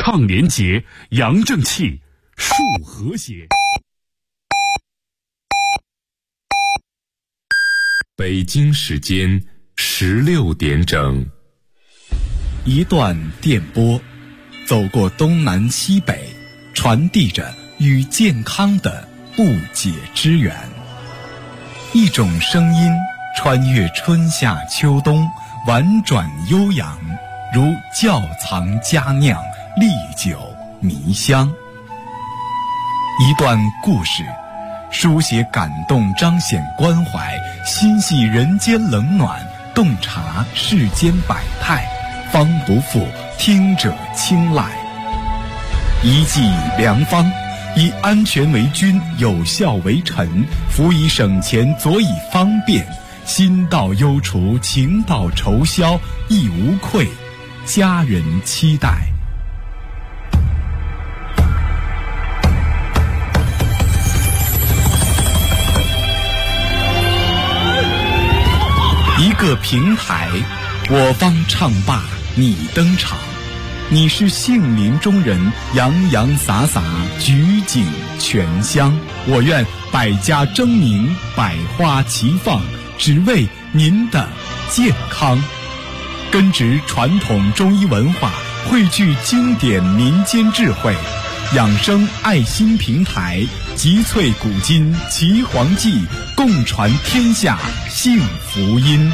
抗联结，扬正气，树和谐。北京时间16点整， 一段电波，走过东南西北，传递着与健康的不解之缘。一种声音穿越春夏秋冬，婉转悠扬，如窖藏佳酿，历久弥香。一段故事，书写感动，彰显关怀，心系人间冷暖，洞察世间百态，方不负听者青睐。一剂良方，以安全为君，有效为臣，辅以省钱，佐以方便，心到忧除，情到愁消，亦无愧，家人期待。一个平台，我方唱罢你登场，你是杏林中人，洋洋洒洒，举景全香。我愿百家争鸣，百花齐放，只为您的健康。根植传统中医文化，汇聚经典民间智慧，养生爱心平台，集萃古今奇黄记，共传天下幸福音。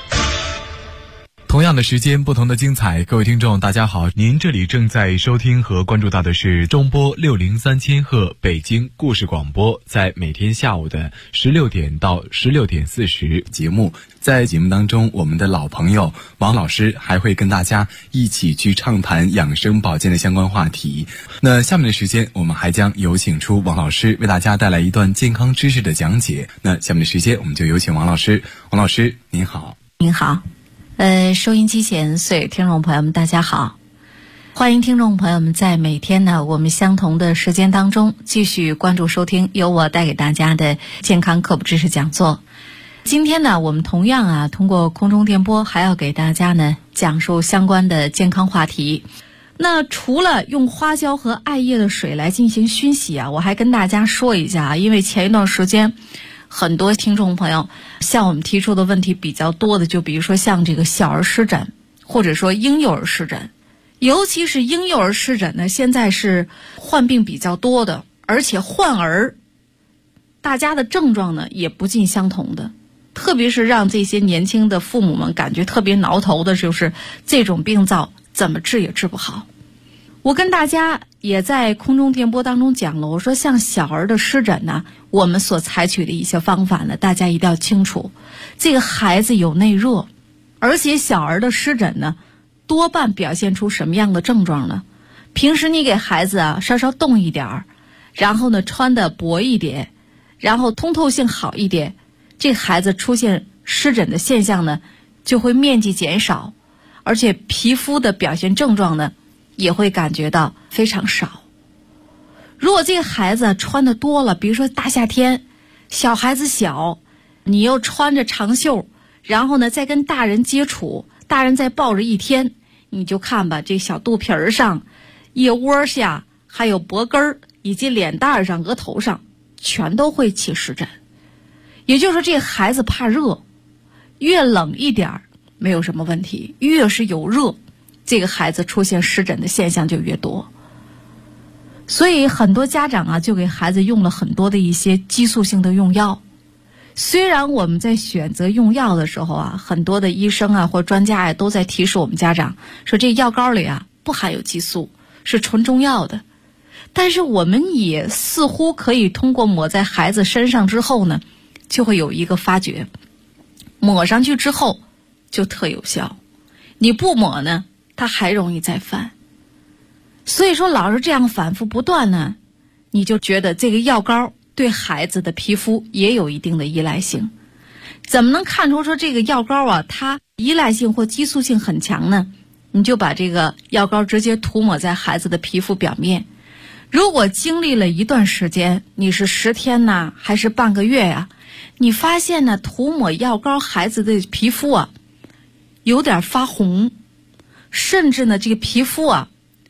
同样的时间，不同的精彩。各位听众大家好，您这里正在收听和关注到的是中波603千赫北京故事广播，在每天下午的16点到16点40节目。在节目当中，我们的老朋友王老师还会跟大家一起去畅谈养生保健的相关话题。那下面的时间，我们还将有请出王老师为大家带来一段健康知识的讲解。那下面的时间，我们就有请王老师。王老师您好。 您好。收音机前所有听众朋友们大家好，欢迎听众朋友们在每天呢我们相同的时间当中继续关注收听由我带给大家的健康科普知识讲座。今天呢我们同样通过空中电波还要给大家呢讲述相关的健康话题。那除了用花椒和艾叶的水来进行熏洗我还跟大家说一下因为前一段时间很多听众朋友向我们提出的问题比较多的，就比如说像这个小儿湿疹，或者说婴幼儿湿疹，尤其是婴幼儿湿疹呢，现在是患病比较多的，而且患儿大家的症状呢也不尽相同的，特别是让这些年轻的父母们感觉特别挠头的，就是这种病灶怎么治也治不好。我跟大家也在空中电波当中讲了，我说像小儿的湿疹呢，我们所采取的一些方法呢，大家一定要清楚。这个孩子有内热，而且小儿的湿疹呢，多半表现出什么样的症状呢？平时你给孩子稍稍动一点，然后呢穿的薄一点，然后通透性好一点，这孩子出现湿疹的现象呢，就会面积减少，而且皮肤的表现症状呢，也会感觉到非常少。如果这个孩子穿的多了，比如说大夏天，小孩子小，你又穿着长袖，然后呢再跟大人接触，大人再抱着一天，你就看吧，这小肚皮上、腋窝下，还有脖根以及脸蛋上、额头上，全都会起湿疹。也就是说，这个孩子怕热，越冷一点没有什么问题，越是有热，这个孩子出现湿疹的现象就越多。所以很多家长就给孩子用了很多的一些激素性的用药。虽然我们在选择用药的时候很多的医生或专家都在提示我们家长说，这药膏里不含有激素，是纯中药的，但是我们也似乎可以通过抹在孩子身上之后呢，就会有一个发觉，抹上去之后就特有效，你不抹呢，它还容易再犯。所以说老是这样反复不断呢，你就觉得这个药膏对孩子的皮肤也有一定的依赖性。怎么能看出说这个药膏它依赖性或激素性很强呢？你就把这个药膏直接涂抹在孩子的皮肤表面，如果经历了一段时间，你是10天呢还是半个月你发现呢涂抹药膏孩子的皮肤有点发红，甚至呢这个皮肤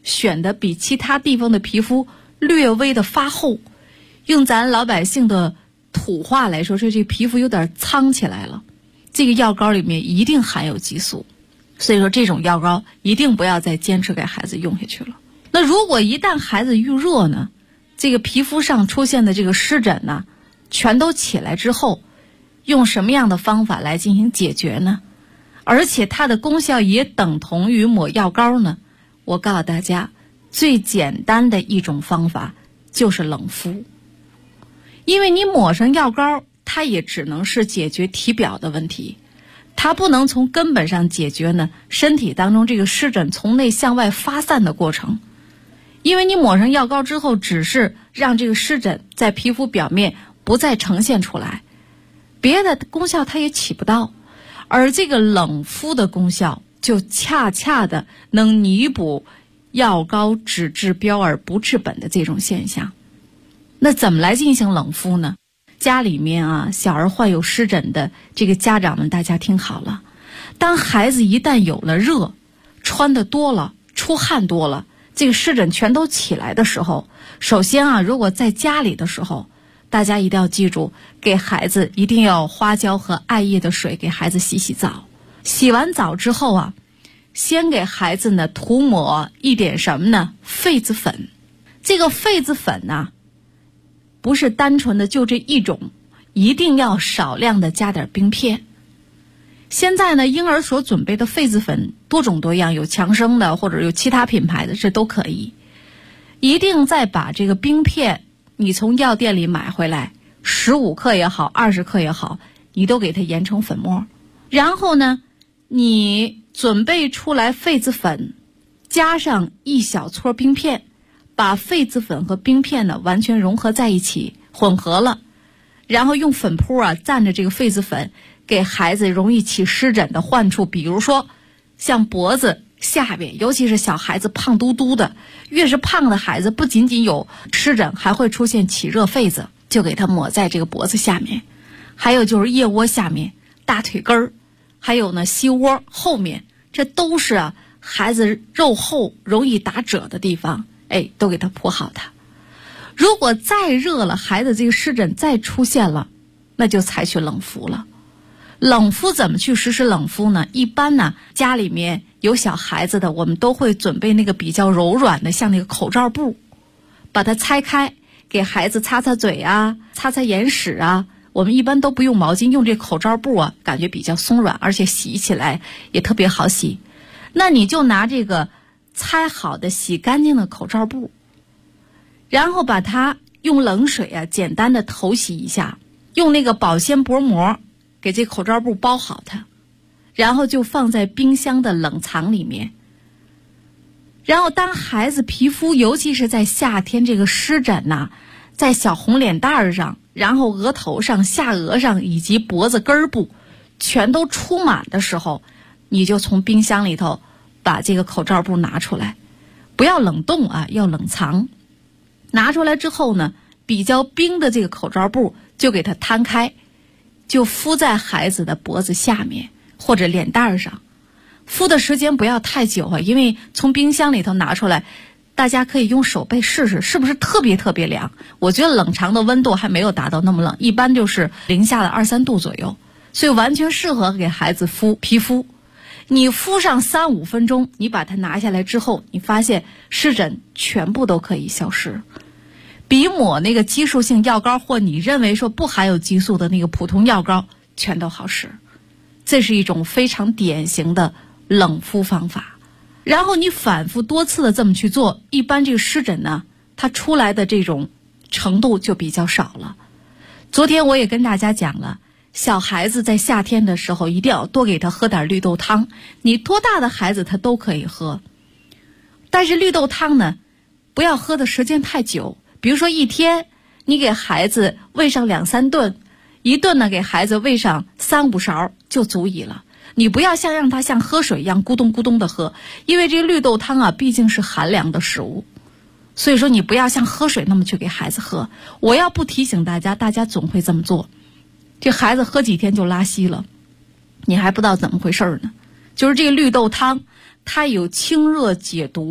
选的比其他地方的皮肤略微的发厚，用咱老百姓的土话来说，这皮肤有点苍起来了。这个药膏里面一定含有激素，所以说这种药膏一定不要再坚持给孩子用下去了。那如果一旦孩子遇热呢，这个皮肤上出现的这个湿疹呢，全都起来之后，用什么样的方法来进行解决呢？而且它的功效也等同于抹药膏呢？我告诉大家，最简单的一种方法就是冷敷。因为你抹上药膏，它也只能是解决体表的问题，它不能从根本上解决呢身体当中这个湿疹从内向外发散的过程。因为你抹上药膏之后，只是让这个湿疹在皮肤表面不再呈现出来，别的功效它也起不到。而这个冷敷的功效就恰恰的能弥补药膏只治标而不治本的这种现象。那怎么来进行冷敷呢？家里面啊，小儿患有湿疹的这个家长们，大家听好了，当孩子一旦有了热，穿得多了，出汗多了，这个湿疹全都起来的时候，首先啊，如果在家里的时候，大家一定要记住，给孩子一定要花椒和艾叶的水给孩子洗洗澡。洗完澡之后啊，先给孩子呢涂抹一点什么呢？痱子粉。这个痱子粉呢，不是单纯的就这一种，一定要少量的加点冰片。现在呢，婴儿所准备的痱子粉多种多样，有强生的或者有其他品牌的，这都可以。一定再把这个冰片你从药店里买回来，15克也好，20克也好，你都给它研成粉末。然后呢，你准备出来痱子粉，加上一小撮冰片，把痱子粉和冰片呢完全融合在一起，混合了，然后用粉扑啊蘸着这个痱子粉，给孩子容易起湿疹的患处，比如说像脖子下边，尤其是小孩子胖嘟嘟的，越是胖的孩子不仅仅有湿疹，还会出现起热痱子，就给它抹在这个脖子下面。还有就是腋窝下面、大腿根儿，还有呢膝窝后面，这都是啊孩子肉厚容易打褶的地方，都给它铺好它。如果再热了，孩子这个湿疹再出现了，那就采取冷敷了。冷敷怎么去实施冷敷呢？一般呢，家里面有小孩子的，我们都会准备那个比较柔软的，像那个口罩布，把它拆开，给孩子擦擦嘴啊，擦擦眼屎啊。我们一般都不用毛巾，用这口罩布啊，感觉比较松软，而且洗起来也特别好洗。那你就拿这个拆好的洗干净的口罩布，然后把它用冷水啊简单的头洗一下，用那个保鲜薄膜给这口罩布包好它，然后就放在冰箱的冷藏里面。然后当孩子皮肤尤其是在夏天这个湿疹呐，在小红脸蛋上，然后额头上、下颚上以及脖子根部全都出满的时候，你就从冰箱里头把这个口罩布拿出来，不要冷冻啊，要冷藏。拿出来之后呢，比较冰的这个口罩布就给它摊开，就敷在孩子的脖子下面或者脸蛋上。敷的时间不要太久啊，因为从冰箱里头拿出来，大家可以用手背试试是不是特别特别凉。我觉得冷藏的温度还没有达到那么冷，一般就是零下的2-3度左右，所以完全适合给孩子敷皮肤。你敷上3-5分钟，你把它拿下来之后，你发现湿疹全部都可以消失，比抹那个激素性药膏或你认为说不含有激素的那个普通药膏全都好使。这是一种非常典型的冷敷方法。然后你反复多次的这么去做，一般这个湿疹呢，它出来的这种程度就比较少了。昨天我也跟大家讲了，小孩子在夏天的时候一定要多给他喝点绿豆汤，你多大的孩子他都可以喝。但是绿豆汤呢，不要喝的时间太久，比如说一天你给孩子喂上2-3顿，一顿呢给孩子喂上3-5勺就足以了。你不要让他像喝水一样咕咚咕咚的喝，因为这个绿豆汤啊毕竟是寒凉的食物，所以说你不要像喝水那么去给孩子喝。我要不提醒大家，大家总会这么做，这孩子喝几天就拉稀了，你还不知道怎么回事呢。就是这个绿豆汤它有清热解毒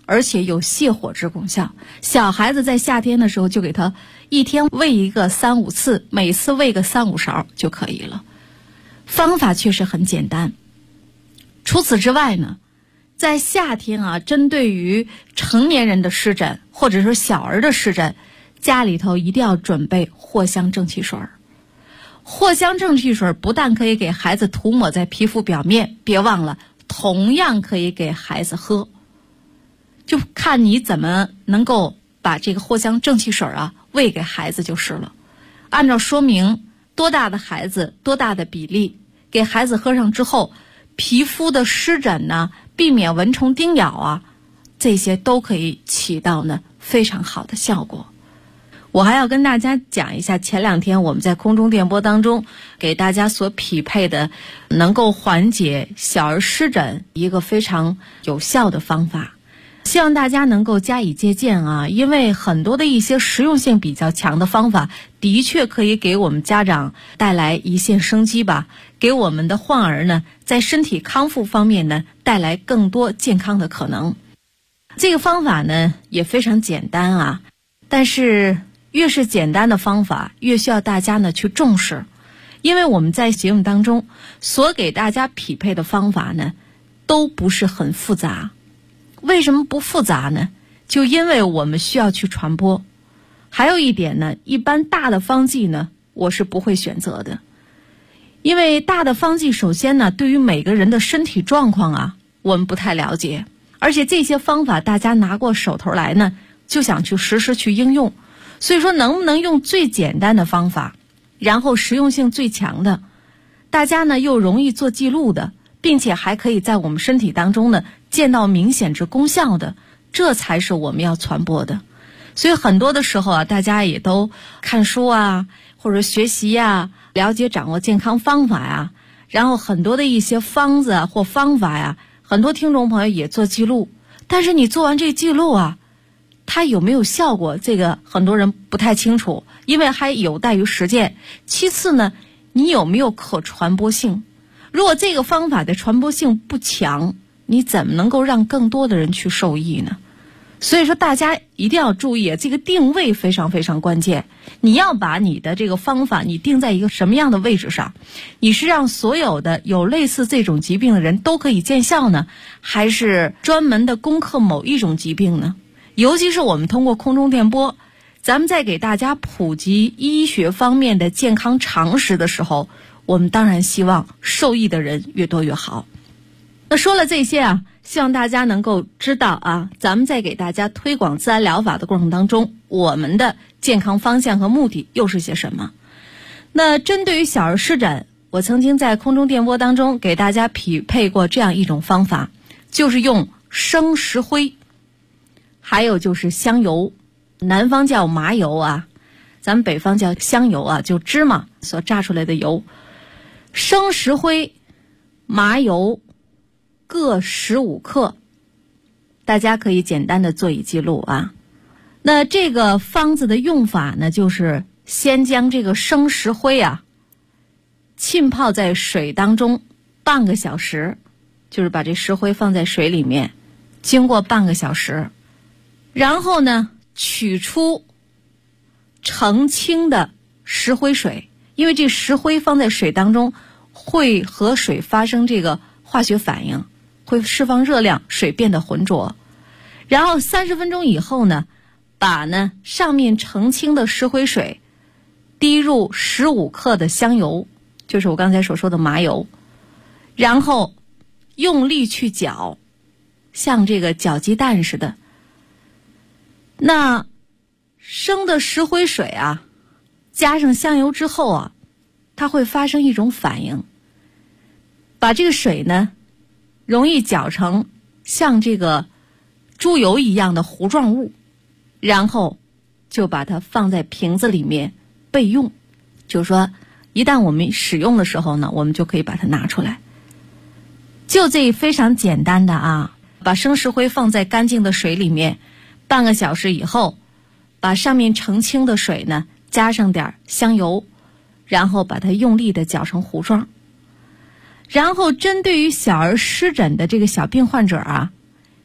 而且有泻火之功效。小孩子在夏天的时候就给他一天喂一个3-5次，每次喂个3-5勺就可以了。方法确实很简单。除此之外呢，在夏天啊，针对于成年人的湿疹或者说小儿的湿疹，家里头一定要准备藿香正气水。藿香正气水不但可以给孩子涂抹在皮肤表面，别忘了同样可以给孩子喝，就看你怎么能够把这个藿香正气水啊喂给孩子就是了。按照说明，多大的孩子多大的比例给孩子喝上之后，皮肤的湿疹呢，避免蚊虫叮咬啊，这些都可以起到呢非常好的效果。我还要跟大家讲一下，前2天我们在空中电波当中给大家所匹配的能够缓解小儿湿疹一个非常有效的方法，希望大家能够加以借鉴啊。因为很多的一些实用性比较强的方法的确可以给我们家长带来一线生机吧，给我们的患儿呢在身体康复方面呢带来更多健康的可能。这个方法呢也非常简单啊，但是越是简单的方法越需要大家呢去重视。因为我们在节目当中所给大家匹配的方法呢都不是很复杂。为什么不复杂呢？就因为我们需要去传播。还有一点呢，一般大的方剂呢我是不会选择的。因为大的方剂首先呢对于每个人的身体状况啊我们不太了解，而且这些方法大家拿过手头来呢就想去实施去应用，所以说能不能用最简单的方法，然后实用性最强的，大家呢又容易做记录的，并且还可以在我们身体当中呢见到明显之功效的，这才是我们要传播的。所以很多的时候啊，大家也都看书啊，或者学习啊，了解掌握健康方法呀，然后很多的一些方子啊或方法呀，很多听众朋友也做记录。但是你做完这记录啊，它有没有效果，这个很多人不太清楚，因为还有待于实践。其次呢，你有没有可传播性？如果这个方法的传播性不强，你怎么能够让更多的人去受益呢？所以说大家一定要注意，这个定位非常非常关键。你要把你的这个方法你定在一个什么样的位置上？你是让所有的有类似这种疾病的人都可以见效呢，还是专门的攻克某一种疾病呢？尤其是我们通过空中电波，咱们在给大家普及医学方面的健康常识的时候，我们当然希望受益的人越多越好。那说了这些啊，希望大家能够知道啊，咱们在给大家推广自然疗法的过程当中，我们的健康方向和目的又是些什么。那针对于小儿湿疹，我曾经在空中电波当中给大家匹配过这样一种方法，就是用生石灰，还有就是香油，南方叫麻油啊，咱们北方叫香油啊，就芝麻所榨出来的油。生石灰、麻油各15克，大家可以简单的做一记录啊。那这个方子的用法呢，就是先将这个生石灰啊浸泡在水当中半个小时，就是把这石灰放在水里面，经过半个小时，然后呢取出澄清的石灰水，因为这石灰放在水当中会和水发生这个化学反应，会释放热量，水变得浑浊。然后30分钟以后呢，把呢上面澄清的石灰水滴入15克的香油，就是我刚才所说的麻油，然后用力去搅，像这个搅鸡蛋似的。那生的石灰水啊，加上香油之后啊，它会发生一种反应，把这个水呢容易搅成像这个猪油一样的糊状物，然后就把它放在瓶子里面备用。就是说一旦我们使用的时候呢，我们就可以把它拿出来。就这非常简单的啊，把生石灰放在干净的水里面半个小时以后，把上面澄清的水呢加上点香油，然后把它用力的搅成糊状。然后针对于小儿湿疹的这个小病患者啊，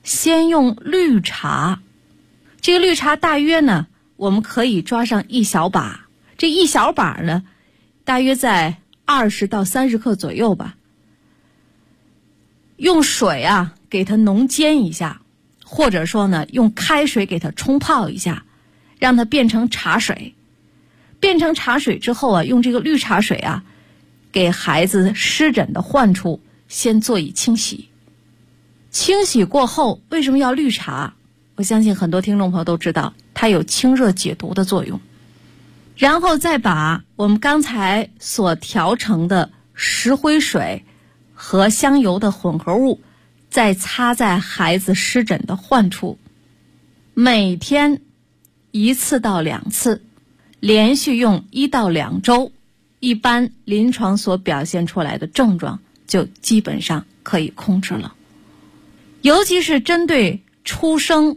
先用绿茶，这个绿茶大约呢，我们可以抓上1小把，这1小把呢，大约在20到30克左右吧。用水啊给它浓煎一下，或者说呢用开水给它冲泡一下，让它变成茶水。变成茶水之后啊，用这个绿茶水啊给孩子湿疹的患处先做以清洗。清洗过后，为什么要绿茶？我相信很多听众朋友都知道，它有清热解毒的作用。然后再把我们刚才所调成的石灰水和香油的混合物再擦在孩子湿疹的患处，每天1次到2次，连续用1到2周，一般临床所表现出来的症状就基本上可以控制了。尤其是针对出生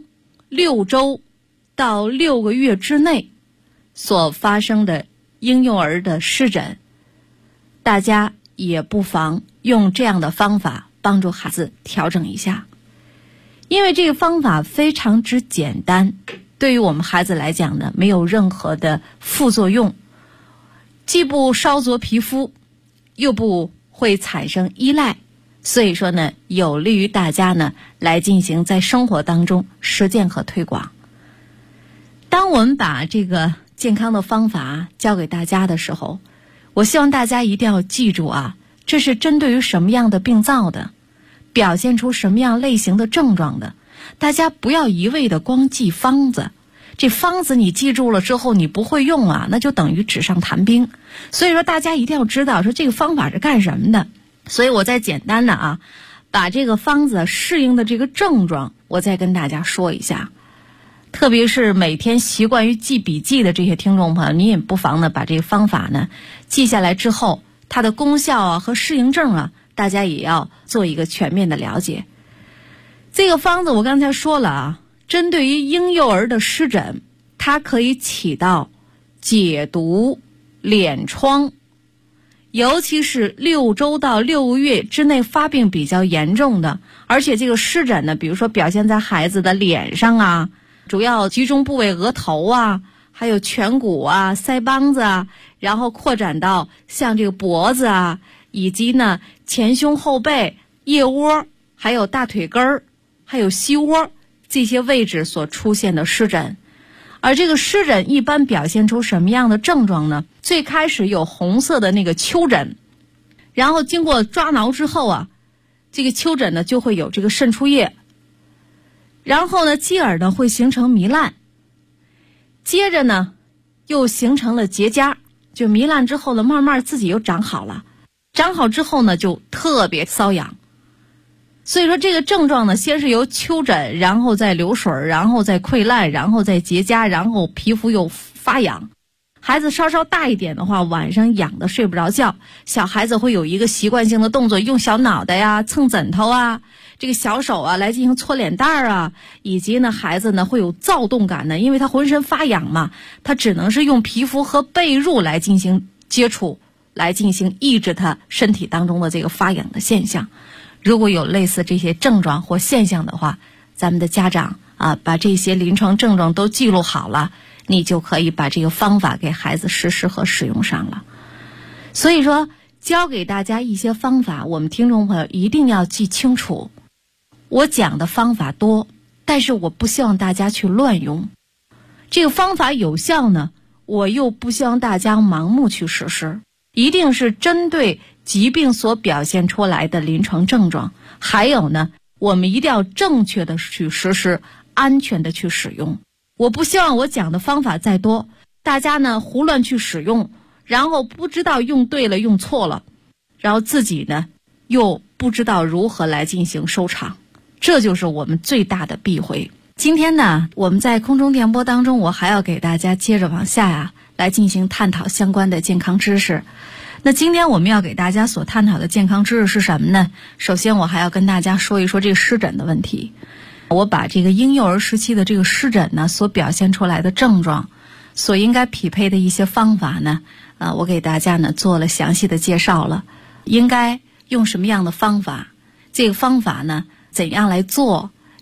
6周到6个月之内所发生的婴幼儿的湿疹，大家也不妨用这样的方法帮助孩子调整一下。因为这个方法非常之简单，对于我们孩子来讲呢，没有任何的副作用，既不烧灼皮肤，又不会产生依赖，所以说呢，有利于大家呢来进行在生活当中实践和推广。当我们把这个健康的方法教给大家的时候，我希望大家一定要记住啊，这是针对于什么样的病灶的，表现出什么样类型的症状的。大家不要一味的光记方子，这方子你记住了之后你不会用啊，那就等于纸上谈兵。所以说大家一定要知道说这个方法是干什么的。所以我再简单的啊，把这个方子适应的这个症状我再跟大家说一下。特别是每天习惯于记笔记的这些听众朋友，你也不妨呢把这个方法呢记下来之后，它的功效啊和适应症啊，大家也要做一个全面的了解。这个方子我刚才说了啊，针对于婴幼儿的湿疹，它可以起到解毒、敛疮，尤其是6周到6个月之内发病比较严重的，而且这个湿疹呢，比如说表现在孩子的脸上啊，主要集中部位额头啊，还有颧骨啊、腮帮子啊，然后扩展到像这个脖子啊，以及呢前胸后背、腋窝，还有大腿根儿，还有膝窝这些位置所出现的湿疹。而这个湿疹一般表现出什么样的症状呢？最开始有红色的那个丘疹，然后经过抓挠之后啊，这个丘疹呢就会有这个渗出液，然后呢继而呢会形成糜烂，接着呢又形成了结痂，就糜烂之后呢慢慢自己又长好了，长好之后呢就特别瘙痒。所以说这个症状呢，先是由丘疹，然后再流水，然后再溃烂，然后再结痂，然后皮肤又发痒。孩子稍稍大一点的话，晚上痒的睡不着觉，小孩子会有一个习惯性的动作，用小脑袋呀、蹭枕头啊，这个小手啊来进行搓脸蛋啊，以及呢孩子呢会有躁动感呢，因为他浑身发痒嘛，他只能是用皮肤和被褥来进行接触，来进行抑制他身体当中的这个发痒的现象。如果有类似这些症状或现象的话，咱们的家长啊，把这些临床症状都记录好了，你就可以把这个方法给孩子实施和使用上了。所以说教给大家一些方法，我们听众朋友一定要记清楚。我讲的方法多，但是我不希望大家去乱用。这个方法有效呢，我又不希望大家盲目去实施，一定是针对疾病所表现出来的临床症状，还有呢我们一定要正确的去实施，安全的去使用。我不希望我讲的方法再多，大家呢胡乱去使用，然后不知道用对了用错了，然后自己呢又不知道如何来进行收场，这就是我们最大的避讳。今天呢我们在空中电波当中，我还要给大家接着往下呀来进行探讨相关的健康知识。那今天我们要给大家所探讨的健康知识是什么呢？首先我还要跟大家说一说这个湿疹的问题。我把这个婴幼儿时期的这个湿疹呢所表现出来的症状，所应该匹配的一些方法呢，我给大家呢做了详细的介绍了。应该用什么样的方法，这个方法呢怎样来做，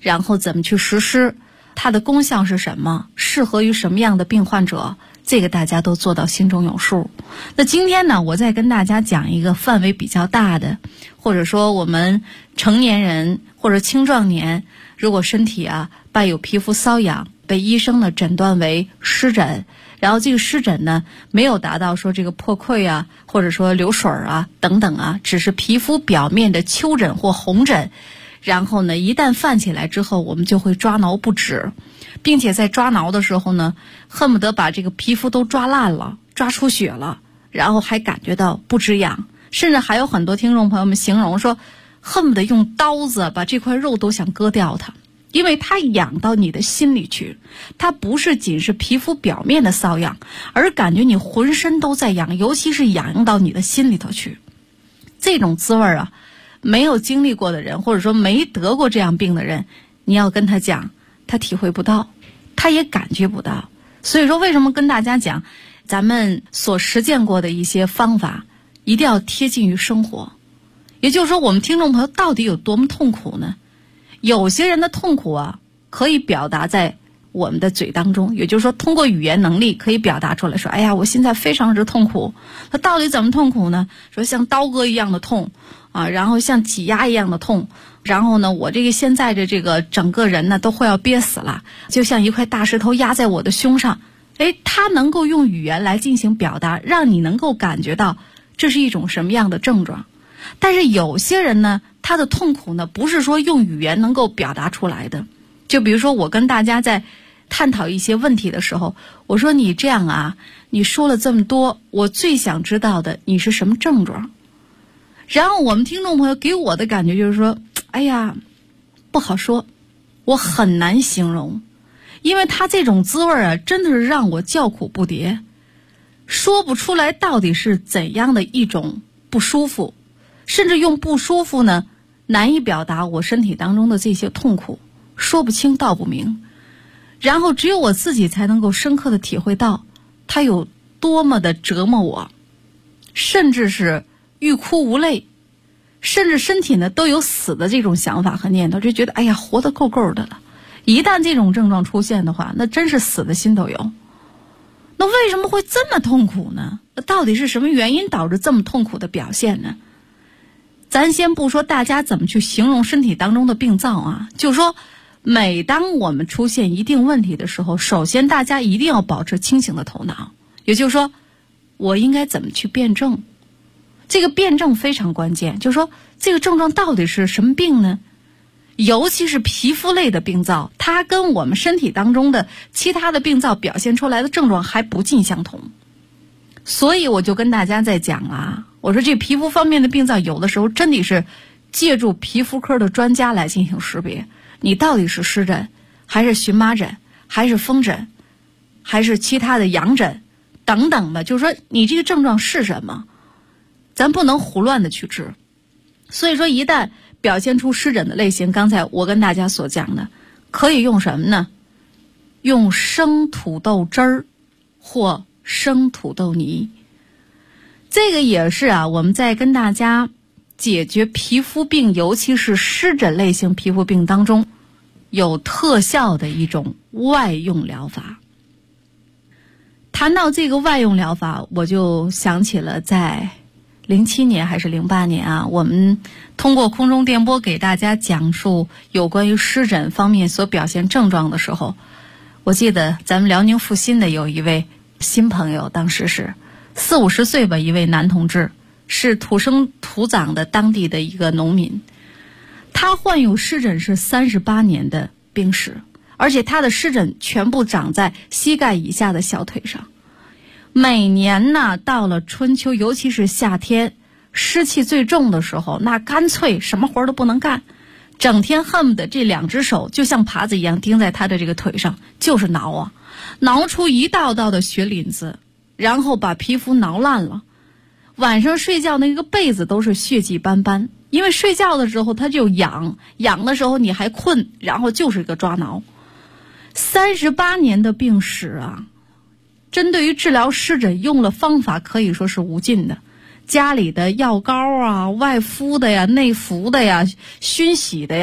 然后怎么去实施，它的功效是什么，适合于什么样的病患者，这个大家都做到心中有数。那今天呢，我再跟大家讲一个范围比较大的，或者说我们成年人或者青壮年，如果身体伴有皮肤瘙痒，被医生呢诊断为湿疹，然后这个湿疹呢没有达到说这个破溃或者说流水等等只是皮肤表面的丘疹或红疹，然后呢一旦犯起来之后，我们就会抓挠不止，并且在抓挠的时候呢，恨不得把这个皮肤都抓烂了，抓出血了，然后还感觉到不止痒，甚至还有很多听众朋友们形容说，恨不得用刀子把这块肉都想割掉它，因为它痒到你的心里去，它不是仅是皮肤表面的瘙痒，而感觉你浑身都在痒，尤其是痒到你的心里头去。这种滋味没有经历过的人，或者说没得过这样病的人，你要跟他讲，他体会不到，他也感觉不到。所以说为什么跟大家讲咱们所实践过的一些方法一定要贴近于生活。也就是说，我们听众朋友到底有多么痛苦呢？有些人的痛苦可以表达在我们的嘴当中，也就是说通过语言能力可以表达出来，说哎呀，我现在非常之痛苦。他到底怎么痛苦呢？说像刀割一样的痛然后像挤压一样的痛，然后呢我这个现在的这个整个人呢都快要憋死了，就像一块大石头压在我的胸上。他能够用语言来进行表达，让你能够感觉到这是一种什么样的症状。但是有些人呢，他的痛苦呢不是说用语言能够表达出来的。就比如说我跟大家在探讨一些问题的时候，我说你这样你说了这么多，我最想知道的你是什么症状。然后我们听众朋友给我的感觉就是说，哎呀，不好说，我很难形容，因为他这种滋味真的是让我叫苦不迭，说不出来到底是怎样的一种不舒服，甚至用不舒服呢难以表达我身体当中的这些痛苦，说不清道不明。然后只有我自己才能够深刻的体会到它有多么的折磨我，甚至是欲哭无泪，甚至身体呢都有死的这种想法和念头，就觉得哎呀活得够够的了。一旦这种症状出现的话，那真是死的心都有。那为什么会这么痛苦呢？那到底是什么原因导致这么痛苦的表现呢？咱先不说大家怎么去形容身体当中的病灶就说每当我们出现一定问题的时候，首先大家一定要保持清醒的头脑，也就是说我应该怎么去辩证。这个辩证非常关键，就是说这个症状到底是什么病呢？尤其是皮肤类的病灶，它跟我们身体当中的其他的病灶表现出来的症状还不尽相同。所以我就跟大家在讲我说这皮肤方面的病灶有的时候真的是借助皮肤科的专家来进行识别，你到底是湿疹还是荨麻疹还是风疹还是其他的痒疹等等的，就是说你这个症状是什么，咱不能胡乱的去治。所以说一旦表现出湿疹的类型，刚才我跟大家所讲的，可以用什么呢？用生土豆汁儿或生土豆泥。这个也是我们在跟大家解决皮肤病，尤其是湿疹类型皮肤病当中有特效的一种外用疗法。谈到这个外用疗法，我就想起了在07年还是08年我们通过空中电波给大家讲述有关于湿疹方面所表现症状的时候，我记得咱们辽宁阜新的有一位新朋友，当时是40-50岁吧，一位男同志，是土生土长的当地的一个农民。他患有湿疹是38年的病史，而且他的湿疹全部长在膝盖以下的小腿上。每年呢到了春秋，尤其是夏天湿气最重的时候，那干脆什么活都不能干，整天恨不得这2只手就像耙子一样钉在他的这个腿上，就是挠挠出一道道的血淋子，然后把皮肤挠烂了。晚上睡觉那个被子都是血迹斑斑，因为睡觉的时候他就痒的时候你还困，然后就是一个抓挠。38年的病史针对于治疗湿疹用了方法可以说是无尽的，家里的药膏外敷的呀、内服的呀、熏洗的呀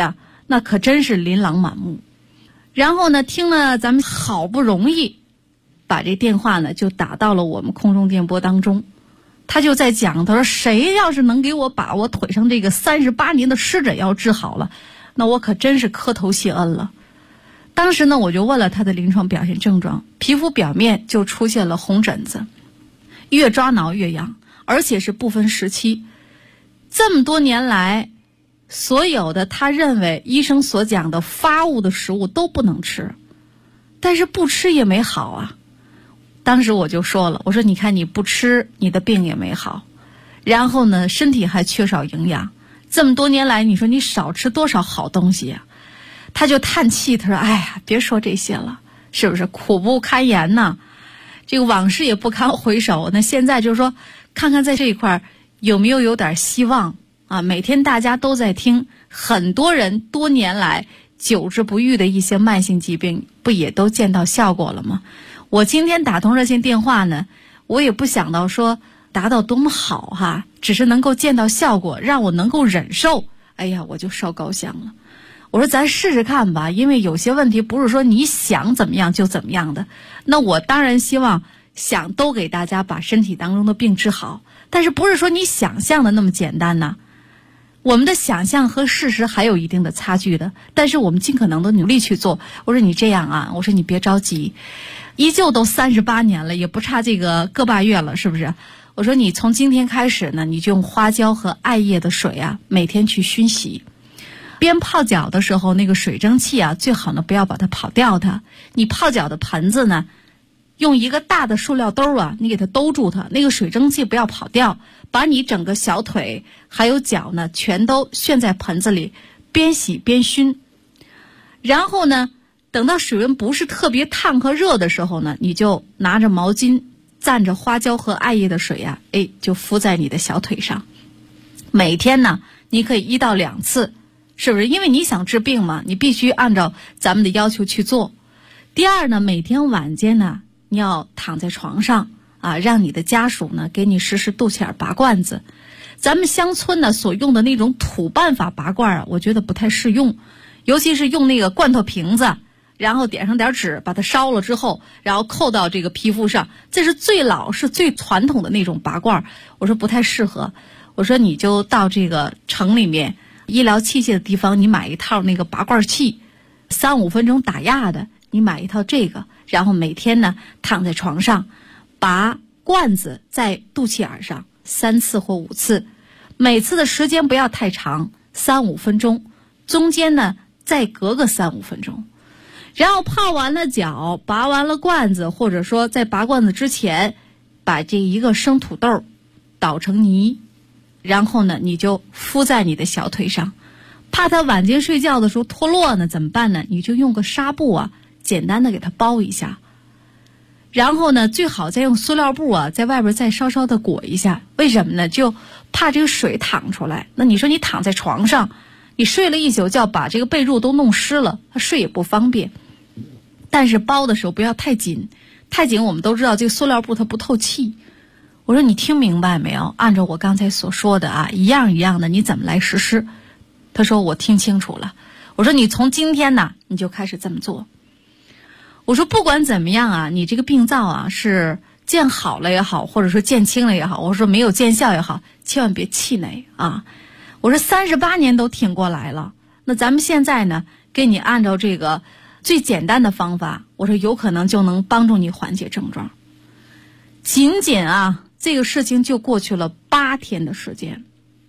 那可真是琳琅满目。然后呢，听了咱们好不容易把这电话呢就打到了我们空中电波当中，他就在讲，他说谁要是能给我把我腿上这个38年的湿疹要治好了，那我可真是磕头谢恩了。当时呢，我就问了他的临床表现症状，皮肤表面就出现了红疹子，越抓挠越痒，而且是不分时期。这么多年来，所有的他认为医生所讲的发物的食物都不能吃，但是不吃也没好啊。当时我就说了，我说你看你不吃，你的病也没好，然后呢身体还缺少营养，这么多年来你说你少吃多少好东西啊。他就叹气，他说哎呀别说这些了，是不是苦不堪言呢？这个往事也不堪回首，那现在就是说看看在这一块有没有点希望啊？每天大家都在听，很多人多年来久治不愈的一些慢性疾病不也都见到效果了吗？我今天打通热线电话呢，我也不想到说达到多么好哈，只是能够见到效果，让我能够忍受，哎呀我就烧高香了。我说咱试试看吧，因为有些问题不是说你想怎么样就怎么样的。那我当然希望想都给大家把身体当中的病治好，但是不是说你想象的那么简单呢？我们的想象和事实还有一定的差距的，但是我们尽可能的努力去做。我说你这样啊，我说你别着急，依旧都38年了，也不差这个个把月了，是不是？我说你从今天开始呢，你就用花椒和艾叶的水啊，每天去熏洗。边泡脚的时候，那个水蒸气啊，最好呢不要把它跑掉它。你泡脚的盆子呢，用一个大的塑料兜啊，你给它兜住它，那个水蒸气不要跑掉，把你整个小腿还有脚呢，全都旋在盆子里，边洗边熏。然后呢，等到水温不是特别烫和热的时候呢，你就拿着毛巾蘸着花椒和艾叶的水啊，就敷在你的小腿上。每天呢，你可以1到2次。是不是？因为你想治病嘛，你必须按照咱们的要求去做。第二呢，每天晚间呢，你要躺在床上啊，让你的家属呢给你实施肚脐眼拔罐子。咱们乡村呢所用的那种土办法拔罐啊，我觉得不太适用，尤其是用那个罐头瓶子，然后点上点纸，把它烧了之后，然后扣到这个皮肤上，这是最老式最传统的那种拔罐，我说不太适合。我说你就到这个城里面医疗器械的地方，你买一套那个拔罐器，3-5分钟打压的，你买一套这个，然后每天呢躺在床上，拔罐子在肚脐眼上3次或5次，每次的时间不要太长，3-5分钟，中间呢再隔个3-5分钟，然后泡完了脚，拔完了罐子，或者说在拔罐子之前，把这一个生土豆捣成泥，然后呢你就敷在你的小腿上，怕它晚间睡觉的时候脱落呢怎么办呢？你就用个纱布啊，简单的给它包一下，然后呢最好再用塑料布啊在外边再稍稍的裹一下。为什么呢？就怕这个水淌出来。那你说你躺在床上，你睡了一宿觉，把这个被褥都弄湿了，它睡也不方便。但是包的时候不要太紧，太紧我们都知道这个塑料布它不透气。我说你听明白没有？按照我刚才所说的啊，一样一样的，你怎么来实施？他说我听清楚了。我说你从今天呢，你就开始这么做。我说不管怎么样啊，你这个病灶啊是见好了也好，或者说见轻了也好，我说没有见效也好，千万别气馁啊。我说38年都挺过来了，那咱们现在呢，给你按照这个最简单的方法，我说有可能就能帮助你缓解症状。仅仅啊，这个事情就过去了8天的时间。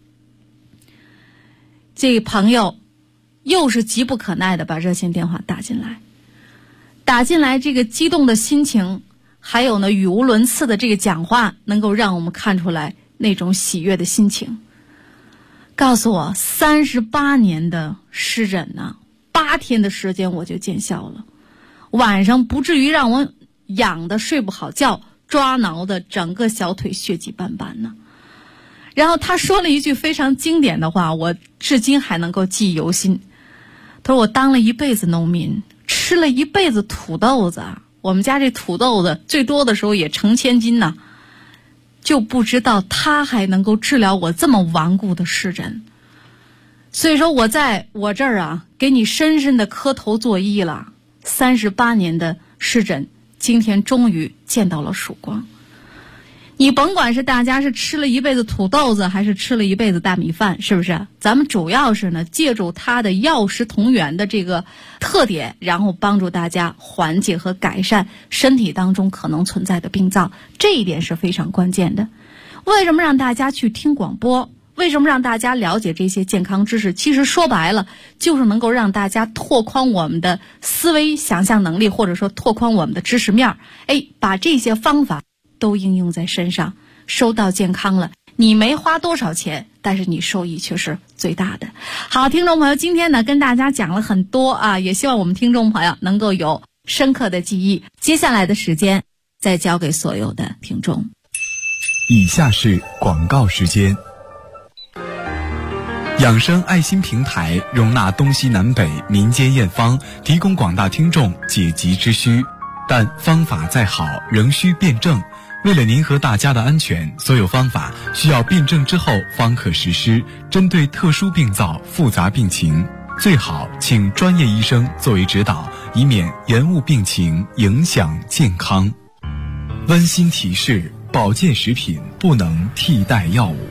这个朋友又是急不可耐的把热线电话打进来，这个激动的心情，还有呢语无伦次的这个讲话，能够让我们看出来那种喜悦的心情。告诉我38年的湿疹呢，8天的时间我就见效了，晚上不至于让我痒的睡不好觉，抓挠的整个小腿血迹斑斑呢。然后他说了一句非常经典的话，我至今还能够记忆犹新。他说我当了一辈子农民，吃了一辈子土豆子，我们家这土豆子最多的时候也成千斤呢，就不知道他还能够治疗我这么顽固的湿疹。 所以说我在我这儿啊，给你深深的磕头作揖了。38年的湿疹，今天终于见到了曙光。你甭管是大家是吃了一辈子土豆子，还是吃了一辈子大米饭，是不是？咱们主要是呢，借助它的药食同源的这个特点，然后帮助大家缓解和改善身体当中可能存在的病灶，这一点是非常关键的。为什么让大家去听广播？为什么让大家了解这些健康知识？其实说白了，就是能够让大家拓宽我们的思维想象能力，或者说拓宽我们的知识面。把这些方法都应用在身上，收到健康了，你没花多少钱，但是你收益却是最大的。好，听众朋友，今天呢跟大家讲了很多啊，也希望我们听众朋友能够有深刻的记忆。接下来的时间再交给所有的听众。 以下是广告时间。养生爱心平台容纳东西南北民间验方，提供广大听众解急之需，但方法再好仍需辩证。为了您和大家的安全，所有方法需要辩证之后方可实施。针对特殊病灶、复杂病情，最好请专业医生作为指导，以免延误病情，影响健康。温馨提示：保健食品不能替代药物。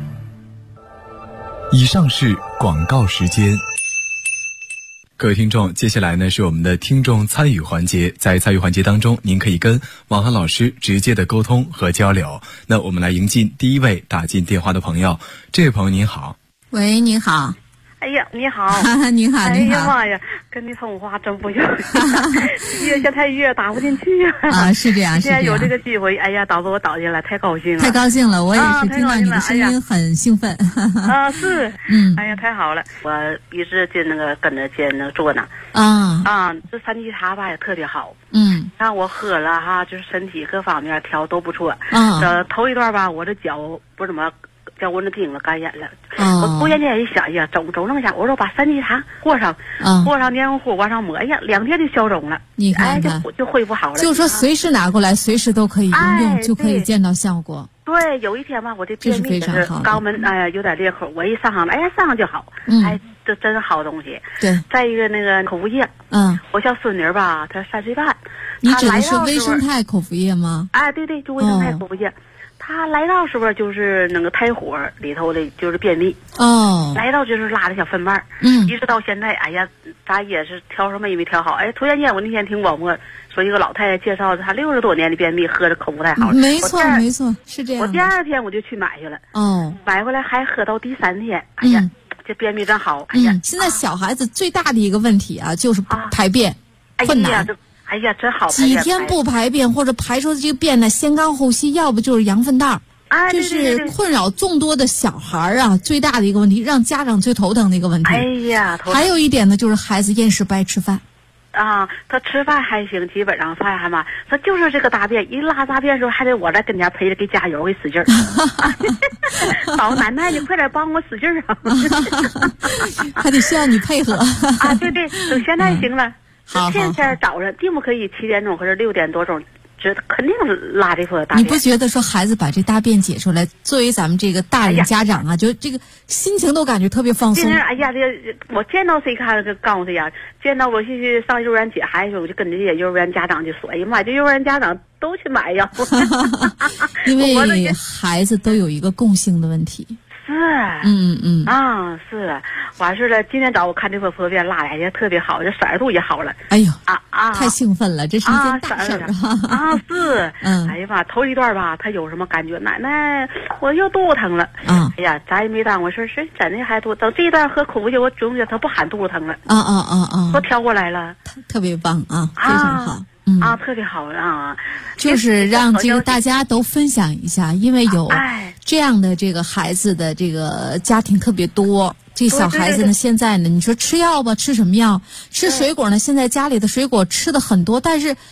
以上是广告时间。各位听众，接下来呢是我们的听众参与环节。在参与环节当中，您可以跟王涵老师直接的沟通和交流。那我们来迎进第一位打进电话的朋友。这位朋友您好。 喂，您好。 哎呀，你好。 你好， 哎你好。 呀妈呀，跟你通话真不容易，越太越打不进去啊，是这样，是这样。 现在有这个机会，哎呀，导致我倒进来，太高兴了。 太高兴了，我也是听到你的声音很兴奋。 是，哎呀，太好了，我一直跟那个做呢。这三七茶吧也特别好。让我喝了哈，就是身体各方面调都不错。头一段吧，我这脚不怎么。叫我那顶了干眼了，我突然间一想呀，走那么想，我说把三七茶过上黏糊往上抹，哎呀，2天就消肿了， 你看看， 就恢复好了。 就是说随时拿过来，随时都可以应用，就可以见到效果。 对，有一天吧，我这便秘是肛门有点裂口，我一上上了，上上就好，这真是好东西。对，再一个那个口服液，我小孙女吧，她3岁半， 你指的是微生态口服液吗？ 对，就微生态口服液。他来到是不是就是那个胎火里头的，就是便秘来到就是拉的小粪瓣一直到现在，哎呀，咱也是挑什么也没挑好。突然间我那天听广播说一个老太太介绍，她60多年的便秘喝的口不太好了。 没错，是这样。 我第2天我就去买去了，买回来还喝到第3天，哎呀，这便秘真好。哎呀， 现在小孩子最大的一个问题啊，就是排便困难。 哎呀，真好！ 几天不排便或者排出的这个便呢，先肛后稀，要不就是羊粪蛋。这是困扰众多的小孩啊最大的一个问题，让家长最头疼的一个问题。 哎呀， 还有一点呢，就是孩子厌食不爱吃饭。 他吃饭还行，基本上饭还嘛，他就是这个大便，一拉大便的时候还得我在跟前陪着给加油，给使劲儿。老奶奶，你快点帮我使劲儿啊！ 还得需要你配合。 对，等现在行了。天天早上并不可以7点钟或者6点多钟，这肯定拉这坨大便。 你不觉得说孩子把这大便解出来，作为咱们这个大人家长啊，就这个心情都感觉特别放松。 哎呀，我见到谁看就告诉他呀，见到我去上幼儿园接孩子，我就跟这些幼儿园家长就说，哎呀妈，这幼儿园家长都去买呀。 因为孩子都有一个共性的问题。 是，是，完事了。今天早上我看这坨粪便拉的也特别好，这色度也好了。 哎呦，太兴奋了，这是一件大事儿是，哎呀妈，头一段吧，他有什么感觉？奶奶，我又肚子疼了。哎呀，咱也没当回事，是真的还肚子。等这一段喝口服液，我总觉得他不喊肚子疼了。都调过来了， 特别棒啊，非常好。 特别好啊！ 就是让这个大家都分享一下，因为有这样的这个孩子的这个家庭特别多。这小孩子呢，现在呢，你说吃药吧，吃什么药？吃水果呢？现在家里的水果吃的很多，但是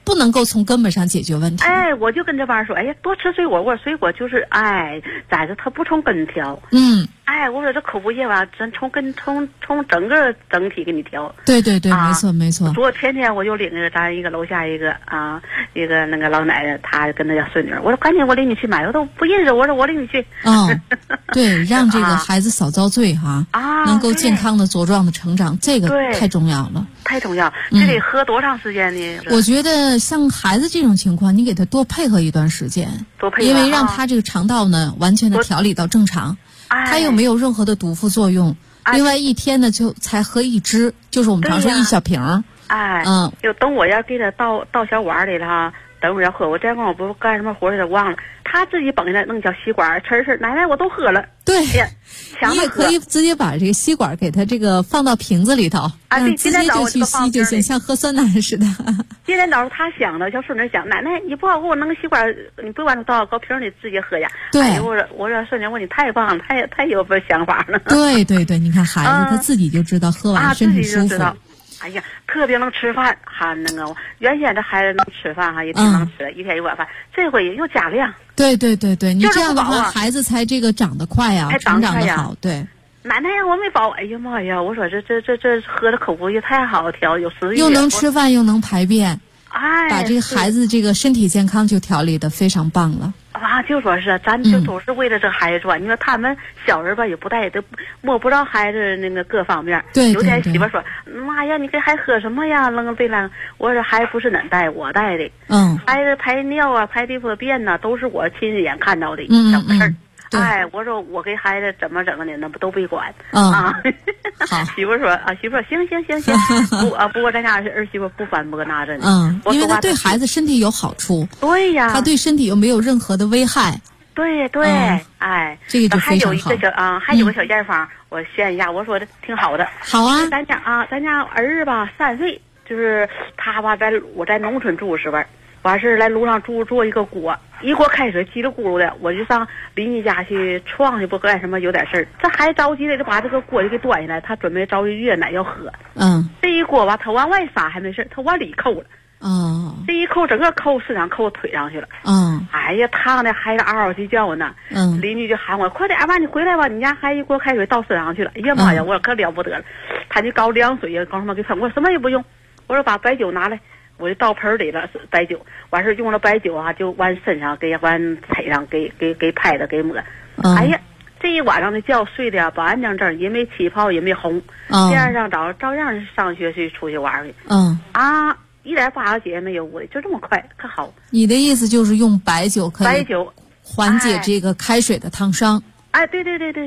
不能够从根本上解决问题。 我就跟这帮人说，多吃水果，我说水果就是在这它不从根调。我说这口服液吧，咱从整个整体给你调。 对对对，没错没错。 天天我就领着咱一个楼下一个那个老奶奶，她跟她家孙女，我说赶紧我领你去买，我都不认识，我说我领你去。 对，让这个孩子少遭罪哈，能够健康的茁壮的成长，这个太重要了。 太重要，这得喝多长时间呢？ 我觉得像孩子这种情况，你给他多配合一段时间，因为让他这个肠道呢完全的调理到正常。它又没有任何的毒副作用，另外一天呢就才喝一支，就是我们常说一小瓶。 就等我要给他倒小碗里了哈，等会儿要喝，我再光我不干什么活有点忘了，他自己绷下来弄小吸管，吃，奶奶我都喝了。对， 你也可以直接把这个吸管给他这个放到瓶子里头，直接就去吸就行，像喝酸奶似的。 今天早上他想的，小孙女想，奶奶你不好给我弄个吸管，你不往倒高瓶里直接喝呀？对，我说孙女，你太棒了，太有想法了。对对对，你看孩子他自己就知道喝完身体舒服。 特别能吃饭哈，那个原先这孩子能吃饭哈，也挺能吃的，一天一碗饭，这回又加量。对对对对，你这样的话，孩子才这个长得快呀，成长得好。对，奶奶呀，我没饱，哎呀妈呀，我说这喝的口服液太好调，有食欲， 又能吃饭又能排便，把这个孩子这个身体健康就调理得非常棒了。 就说是咱就都是为了这孩子做，你说他们小人吧也不带，都摸不着孩子那个各方面。对，有天媳妇说，妈呀，你这还喝什么呀？扔这lang，我说还不是恁带，我带的。孩子排尿啊，排地方便呐，都是我亲眼看到的小事儿。我说我给孩子怎么整的，那不都没管好，媳妇说媳妇说行，不过咱家儿媳妇不反驳那着呢。 因为他对孩子身体有好处。对呀，他对身体又没有任何的危害。 对， 这个就非常好。 还有个小验方，我炫一下，我说的挺好的。 好啊， 咱家儿子吧3岁，就是他吧我在农村住时候。完事来路上做一个锅，一锅开水叽里咕噜的，我就上邻居家去撞去，不干什么有点事儿。这还着急的就把这个锅就给端下来，他准备着急热奶要喝。这一锅吧，他往外撒还没事，他往里扣了。这一扣整个扣市场扣腿上去了。哎呀，烫的孩子嗷嗷去叫呢。邻居就喊我快点吧，你回来吧，你家还一锅开水倒市场去了。哎呀妈呀，我可了不得了，他就搞凉水呀，搞什么给喷，我什么也不用，我说把白酒拿来。我就倒盆里了白酒，完事用了白酒就往身上给往腿上给拍的给抹。哎呀，这一晚上的觉睡的不安静正，也没起泡也没红。第二天照样上学去出去玩去。一点8个节也没有，我就这么快，可好。你的意思就是用白酒可以缓解这个开水的烫伤。对。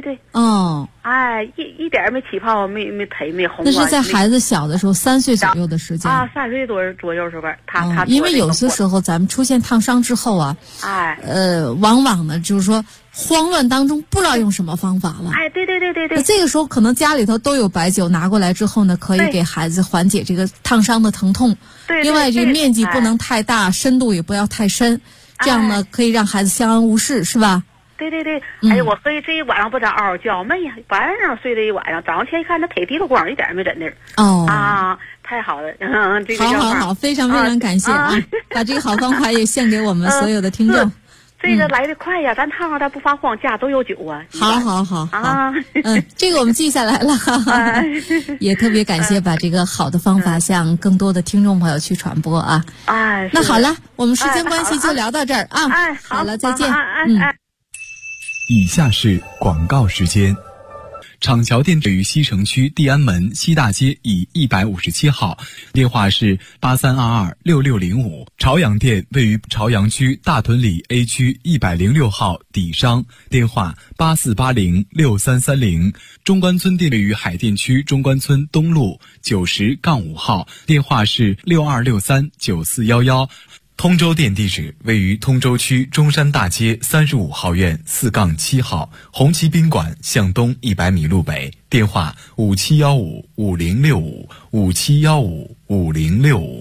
一点没起泡，没腿没红。那是在孩子小的时候，3岁左右的时间。3岁多左右时候，他因为有些时候咱们出现烫伤之后往往呢就是说慌乱当中不知道用什么方法了。对。这个时候可能家里头都有白酒，拿过来之后呢，可以给孩子缓解这个烫伤的疼痛。另外，这个面积不能太大，深度也不要太深，这样呢可以让孩子相安无事，是吧？对。哎呀，我喝这一晚上不咋嗷嗷叫，没呀，晚上睡了一晚上，早上天一看，那腿滴了光，一点没整的。太好了。这个好，非常感谢把这个好方法也献给我们所有的听众。这个来得快呀，咱烫上它不发慌，家都有酒啊。好。这个我们记下来了。也特别感谢把这个好的方法向更多的听众朋友去传播啊。那好了，我们时间关系就聊到这儿啊。好了，再见。 以下是广告时间。厂桥店位于西城区地安门西大街以157号，电话是83226605。朝阳店位于朝阳区大屯里 A 区106号底商，电话84806330。中关村店位于海淀区中关村东路90-5号，电话是62639411。通州店地址位于通州区中山大街35号院4-7号，红旗宾馆向东100米路北，电话57155065，57155065。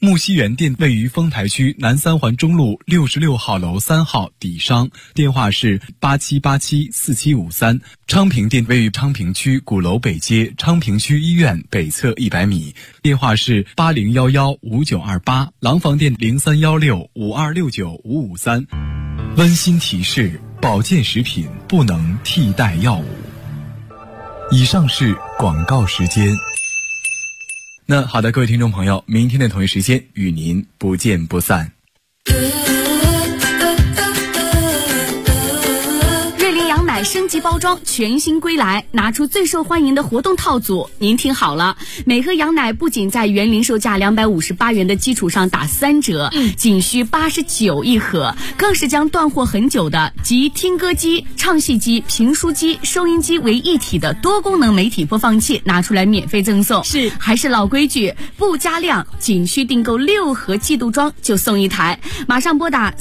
木樨园店位于丰台区南三环中路66号楼3号底商，电话是87874753。昌平店位于昌平区鼓楼北街昌平区医院北侧100米，电话是80115928。廊坊店031652695553。温馨提示：保健食品不能替代药物。以上是广告时间。那好的，各位听众朋友，明天的同一时间与您不见不散。 升级包装全新归来，拿出最受欢迎的活动套组。您听好了，每盒羊奶不仅在原零售价258元的基础上打3折，仅需89一盒，更是将断货很久的集听歌机、唱戏机、评书机、收音机为一体的多功能媒体播放器拿出来免费赠送。是，还是老规矩，不加量，仅需订购6盒季度装就送一台。马上拨打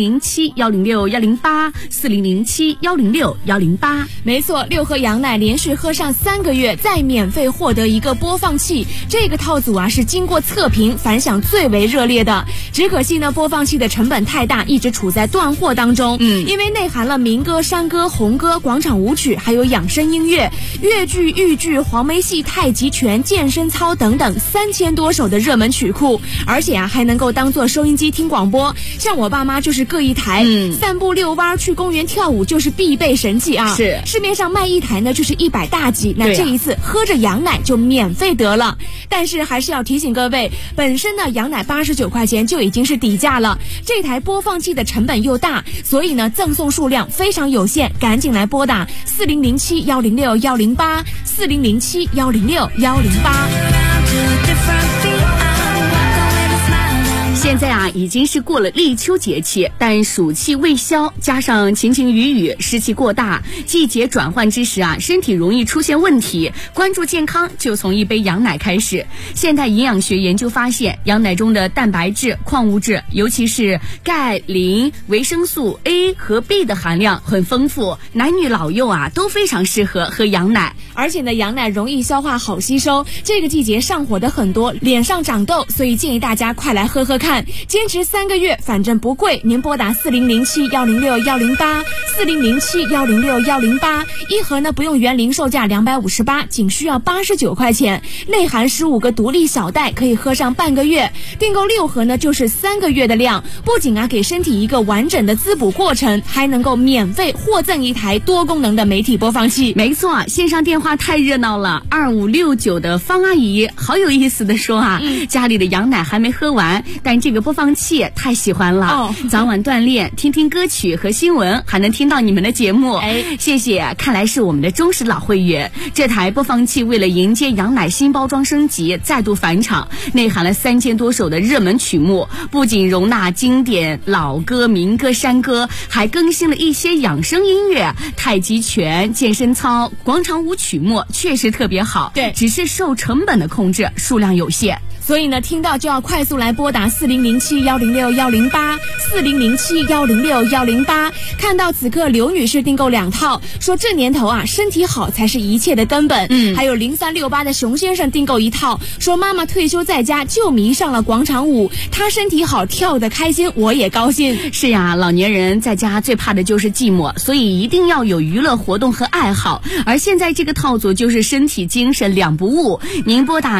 4007-106-108，4007-106-108。 没错，6盒羊奶连续喝上3个月，再免费获得一个播放器。这个套组啊是经过测评，反响最为热烈的。只可惜呢，播放器的成本太大，一直处在断货当中。因为内含了民歌、山歌、红歌、广场舞曲，还有养生音乐、越剧、豫剧、黄梅戏、太极拳、健身操等等3000多首的热门曲库，而且啊还能够当做收音机听广播。像我爸妈就是各一台，散步遛弯、去公园跳舞就是必备神器啊。是，市面上卖一台呢就是100大几，那这一次喝着羊奶就免费得了。但是还是要提醒各位，本身呢羊奶89块钱就已经是底价了，这台播放器的成本又大，所以呢赠送数量非常有限，赶紧来拨打4007-106-108，4007-106-108。 现在啊，已经是过了立秋节气，但暑气未消，加上晴晴雨雨，湿气过大，季节转换之时啊，身体容易出现问题。关注健康，就从一杯羊奶开始。现代营养学研究发现，羊奶中的蛋白质、矿物质，尤其是钙、磷、维生素 A 和 B 的含量很丰富，男女老幼啊都非常适合喝羊奶。 而且呢，羊奶容易消化，好吸收。这个季节上火的很多，脸上长痘，所以建议大家快来喝喝看。坚持3个月，反正不贵。您拨打4007-106-108，4007-106-108，一盒呢不用原零售价258，仅需要89块钱，内含15个独立小袋，可以喝上半个月。订购6盒呢就是3个月的量，不仅啊给身体一个完整的滋补过程，还能够免费获赠一台多功能的媒体播放器。 没错，线上电话太热闹了。2569的方阿姨好有意思的说啊，家里的羊奶还没喝完，但这个播放器太喜欢了，早晚锻炼，听听歌曲和新闻，还能听到你们的节目。谢谢，看来是我们的忠实老会员。这台播放器为了迎接羊奶新包装升级，再度返场，内含了3000多首的热门曲目，不仅容纳经典老歌、民歌、山歌，还更新了一些养生音乐、太极拳、健身操、广场舞曲目，确实特别好。对，只是受成本的控制，数量有限。 所以呢，听到就要快速来拨打4007-106-108，4007-106-108。看到此刻刘女士订购2套，说这年头啊，身体好才是一切的根本。还有0368的熊先生订购1套，说妈妈退休在家就迷上了广场舞，她身体好，跳得开心，我也高兴。 是呀，老年人在家最怕的就是寂寞，所以一定要有娱乐活动和爱好。而现在这个套组就是身体精神两不误。您拨打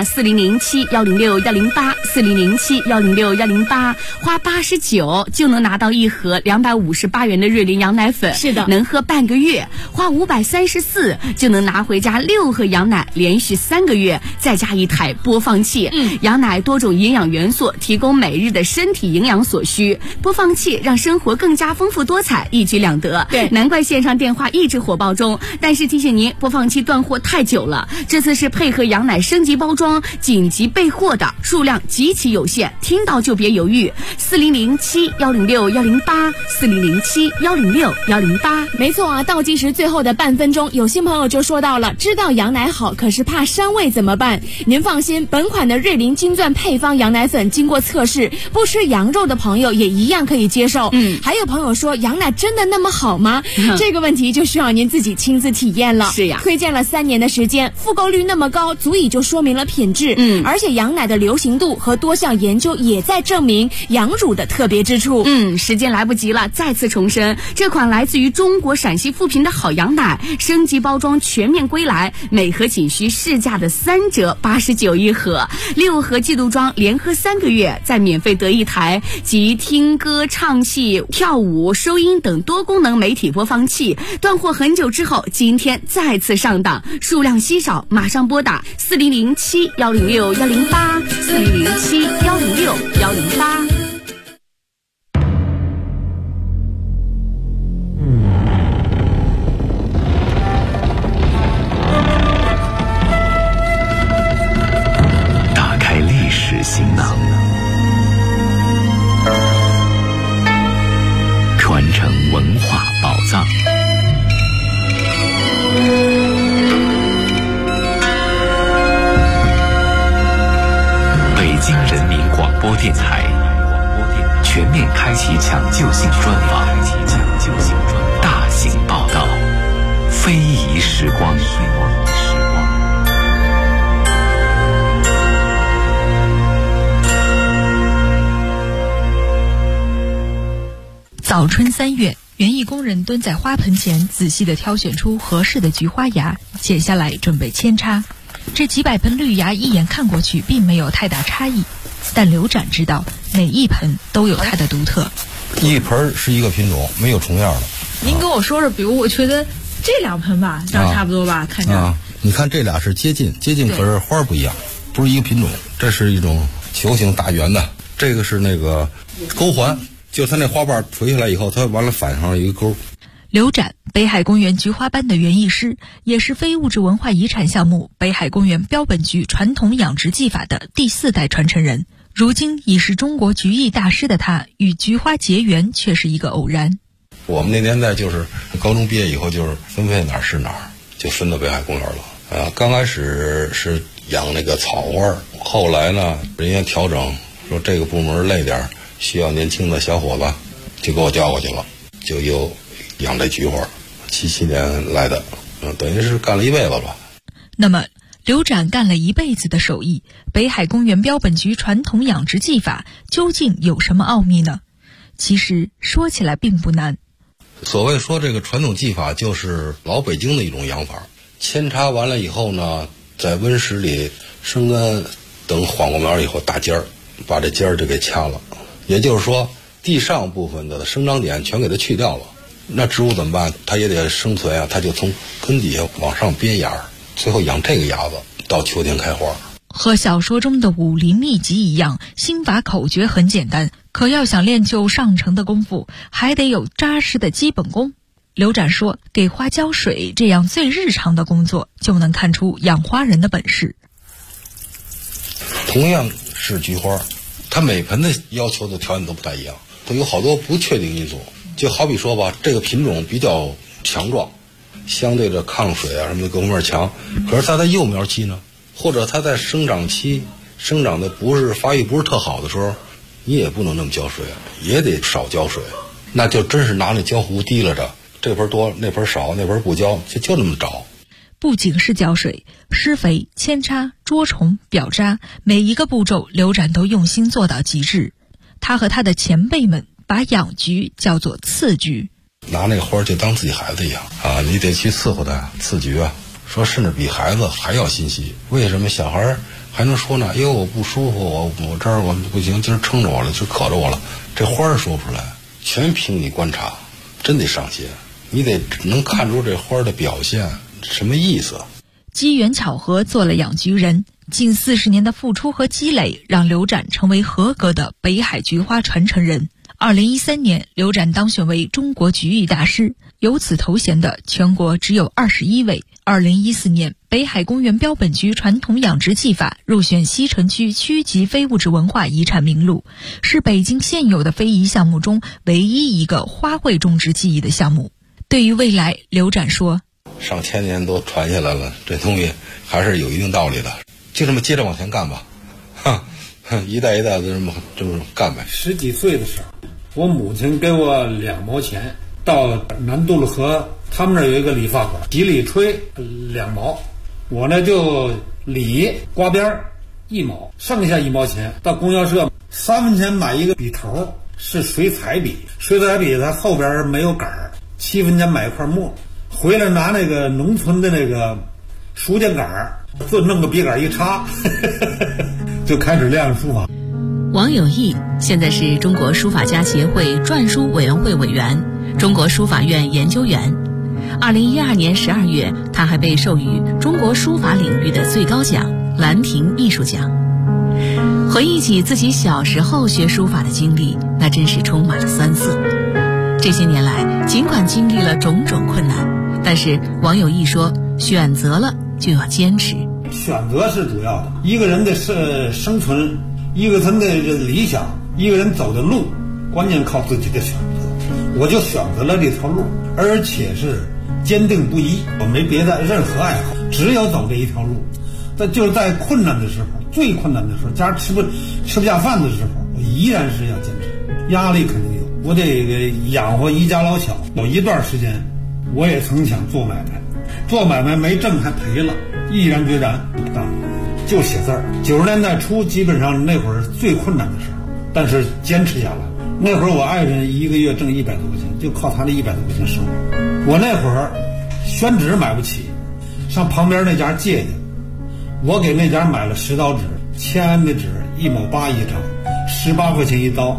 4007-106-108，4007-106-108，花89就能拿到一盒258元的瑞麟羊奶粉，是的，能喝半个月。花534就能拿回家6盒羊奶，连续3个月，再加一台播放器。羊奶多种营养元素，提供每日的身体营养所需。播放器让生活更加丰富多彩，一举两得。对，难怪线上电话一直火爆中。但是提醒您，播放器断货太久了，这次是配合羊奶升级包装，紧急备货的，数量极其有限，听到就别犹豫。4007-106-108，4007-106-108。 没错啊，倒计时最后的半分钟，有新朋友就说到了，知道羊奶好，可是怕膻味怎么办？您放心，本款的瑞麟金钻配方羊奶粉经过测试，不吃羊肉的朋友也一样可以接受。还有朋友说羊奶真的那么好吗？这个问题就需要您自己亲自体验了。是呀，推荐了3年的时间，复购率那么高，足以就说明了品质。而且羊奶的的流行度和多项研究也在证明羊乳的特别之处。 时间来不及了，再次重申，这款来自于中国陕西富平的好羊奶升级包装全面归来，每盒仅需市价的3折，89一盒，6盒季度装连喝3个月，再免费得一台集听歌、唱戏、跳舞、收音等多功能媒体播放器。断货很久之后，今天再次上档，数量稀少，马上拨打4007-106-108，4007-106-108。 打开历史行囊，传承文化宝藏。北京人民广播电台全面开启抢救性专访，大型报道，非遗时光。 早春3月，园艺工人蹲在花盆前，仔细地挑选出合适的菊花芽，剪下来准备扦插。这几百盆绿芽一眼看过去并没有太大差异，但刘展知道每一盆都有它的独特。 一盆是一个品种，没有重样的。 您跟我说说，比如我觉得这2盆吧，长差不多吧？看着你看这俩是接近，可是花不一样，不是一个品种。这是一种球形大圆的，这个是那个钩环，就它那花瓣垂下来以后，它完了反上一个钩。 刘展，北海公园菊花班的园艺师，也是非物质文化遗产项目北海公园标本菊传统养殖技法的第4代传承人。如今已是中国菊艺大师的他，与菊花结缘却是一个偶然。 我们那年代就是高中毕业以后，就是分配哪儿是哪儿，就分到北海公园了。刚开始是养那个草花，后来呢，人家调整说这个部门累点，需要年轻的小伙子，就给我调过去了，就又养这菊花。77年来的，等于是干了一辈子吧。 那么刘展干了一辈子的手艺，北海公园标本菊传统养殖技法究竟有什么奥秘呢？其实说起来并不难。 所谓说这个传统技法，就是老北京的一种养法。扦插完了以后呢，在温室里生根，等缓过苗以后打尖儿，把这尖儿就给掐了。也就是说，地上部分的生长点全给它去掉了。那植物怎么办？它也得生存啊，它就从根底下往上编芽，最后养这个芽子，到秋天开花。 和小说中的武林秘籍一样，心法口诀很简单，可要想练就上乘的功夫，还得有扎实的基本功。刘展说，给花浇水这样最日常的工作，就能看出养花人的本事。 同样是菊花，它每盆的要求的条件都不太一样，它有好多不确定因素。就好比说吧，这个品种比较强壮，相对的抗水啊什么的各方面强，可是它在幼苗期呢，或者它在生长期生长的发育不是特好的时候，你也不能那么浇水，也得少浇水，那就真是拿那浇壶提了着，这盆多那盆少，那盆不浇，就那么着。 不仅是浇水，施肥、扦插、捉虫、表扎，每一个步骤刘展都用心做到极致。他和他的前辈们把养菊叫做刺菊， 拿那个花就当自己孩子一样啊，你得去伺候它，刺菊啊，说甚至比孩子还要心细。为什么小孩还能说呢？我不舒服，我这儿我不行，今儿撑着我了，就渴着我了。这花儿说不出来，全凭你观察，真得上心，你得能看出这花的表现什么意思。 机缘巧合做了养菊人，近40年的付出和积累，让刘展成为合格的北海菊花传承人。2013年，刘展当选为中国菊艺大师，有此头衔的全国只有21位。2014年，北海公园标本菊传统养殖技法入选西城区区级非物质文化遗产名录，是北京现有的非遗项目中唯一一个花卉种植技艺的项目。对于未来，刘展说， 上千年都传下来了，这东西还是有一定道理的，就这么接着往前干吧，一代一代的这么干呗。 10几岁的时候，我母亲给我2毛钱，到南渡了河，他们那儿有一个理发馆，洗理吹2毛，我呢就理刮边儿， 1毛，剩下1毛钱到供销社3分钱买一个笔头，是水彩笔，水彩笔它后边没有杆儿，7分钱买一块墨，回来拿那个农村的那个书架杆儿，就弄个笔杆一插就开始练书法。 王有义现在是中国书法家协会篆书委员会委员、中国书法院研究员。2012年12月，他还被授予中国书法领域的最高奖兰亭艺术奖。回忆起自己小时候学书法的经历，那真是充满了酸涩。这些年来，尽管经历了种种困难，但是王有义说，选择了就要坚持。 选择是主要的，一个人的生存，一个人的理想，一个人走的路，关键靠自己的选择。我就选择了这条路，而且是坚定不移，我没别的任何爱好，只有走这一条路。但就是在困难的时候，最困难的时候，家吃不下饭的时候，我依然是要坚持。压力肯定有，我得养活一家老小。有一段时间，我也曾想做买卖，做买卖没挣还赔了，毅然决然不干，就写字儿。90年代初，基本上那会儿最困难的时候，但是坚持下来。那会儿我爱人一个月挣100多块钱，就靠他的100多块钱生活。我那会儿宣纸买不起，上旁边那家借去。我给那家买了10刀纸，签安的纸1毛8一张，18块钱一刀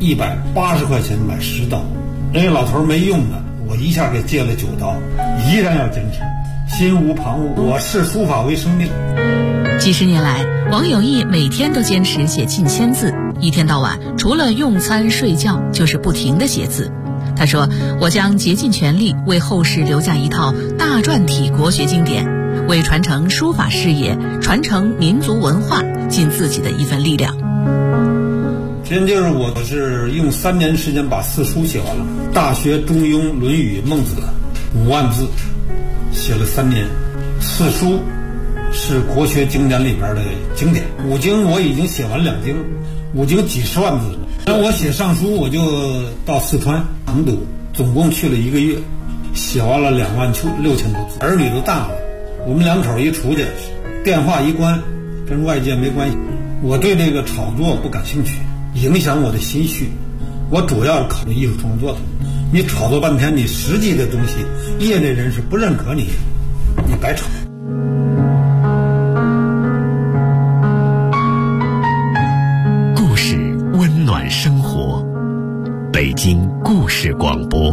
，180块钱买10刀。人家老头没用的，我一下给借了9刀，依然要坚持，心无旁骛。我视书法为生命。 几十年来，王有义每天都坚持写近1000字，一天到晚除了用餐睡觉就是不停地写字。他说，我将竭尽全力为后世留下一套大篆体国学经典，为传承书法事业、传承民族文化尽自己的一份力量。 今天就是我是用3年时间把4书写完了，《大学》《中庸》《论语》《孟子》5万字，写了3年。4书是国学经典里边的经典，5经我已经写完2经，5经几十万字了。那我写上书，我就到四川成都，总共去了1个月，写完了26000多字。儿女都大了，我们2口一出去，电话一关，跟外界没关系。我对这个炒作不感兴趣，影响我的心绪。我主要是考虑艺术创作的。你炒作半天，你实际的东西，业内人士不认可你，你白炒。 故事温暖生活，北京故事广播。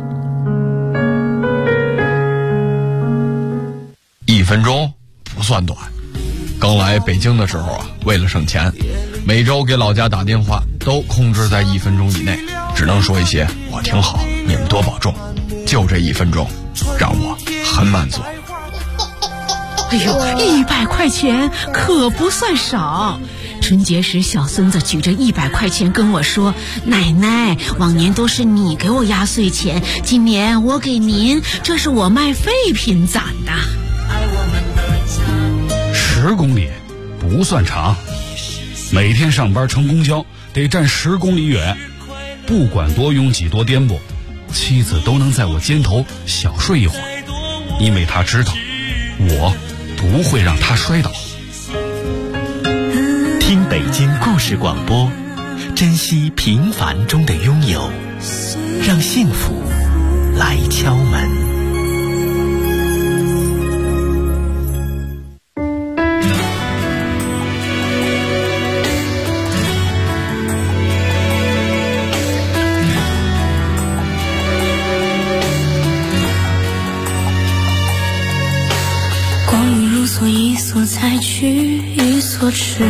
1分钟不算短。刚来北京的时候啊，为了省钱，每周给老家打电话都控制在1分钟以内，只能说一些我挺好，你们多保重。就这1分钟，让我很满足。 哎呦，100块钱可不算少。春节时，小孙子举着100块钱跟我说：“奶奶，往年都是你给我压岁钱，今年我给您，这是我卖废品攒的。 ”10公里不算长，每天上班乘公交得站10公里远，不管多拥挤多颠簸，妻子都能在我肩头小睡一会儿，因为她知道我不会让她摔倒。 听北京故事广播，珍惜平凡中的拥有，让幸福来敲门。 一所采取一所迟，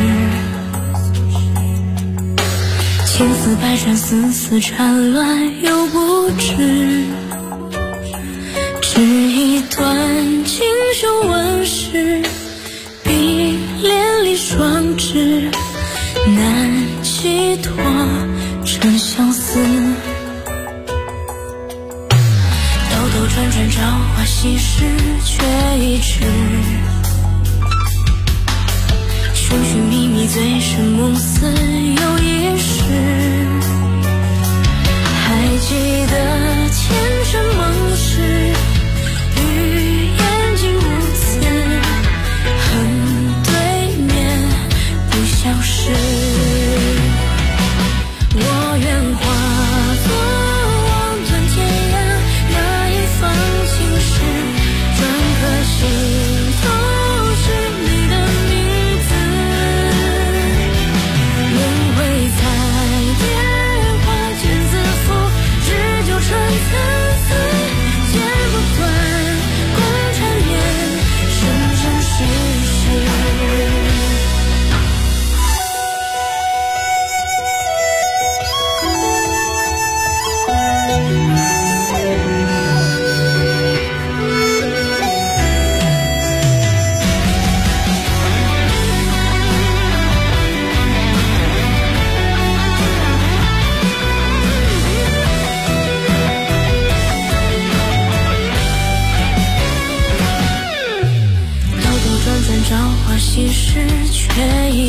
千丝百转丝丝缠乱又不知，只一段锦绣纹饰，碧连理双枝，难寄托成相思。兜兜转转朝花夕拾，却已迟。寻寻觅觅，醉生梦死又一世。还记得前尘梦事，与眼睛如此，恨对面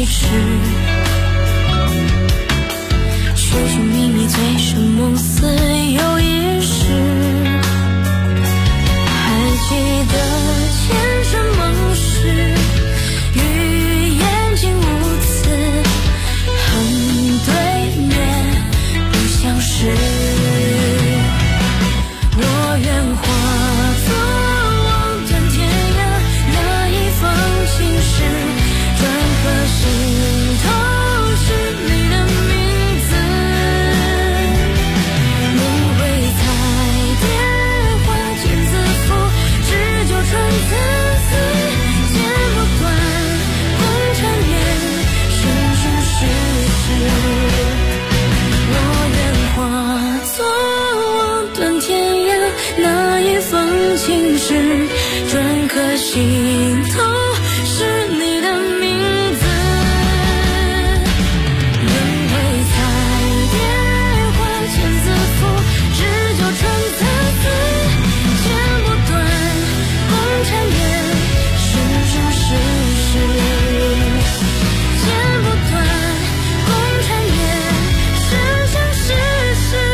一世，寻寻觅觅醉生梦死又一世，还记得前尘梦事，与眼睛无词，恨对面不相识。我愿化作望断天涯那一方青石，专颗心头是你的名字。梦回彩蝶花间自负，只就春自私，剪不断红缠绵，生生世世。我愿化作望断天涯那一方青石，专颗心头是你的名字。轮回彩蝶花间自负，只就春自私，剪不断红缠绵，生生世世。剪不断红缠绵，生生世世。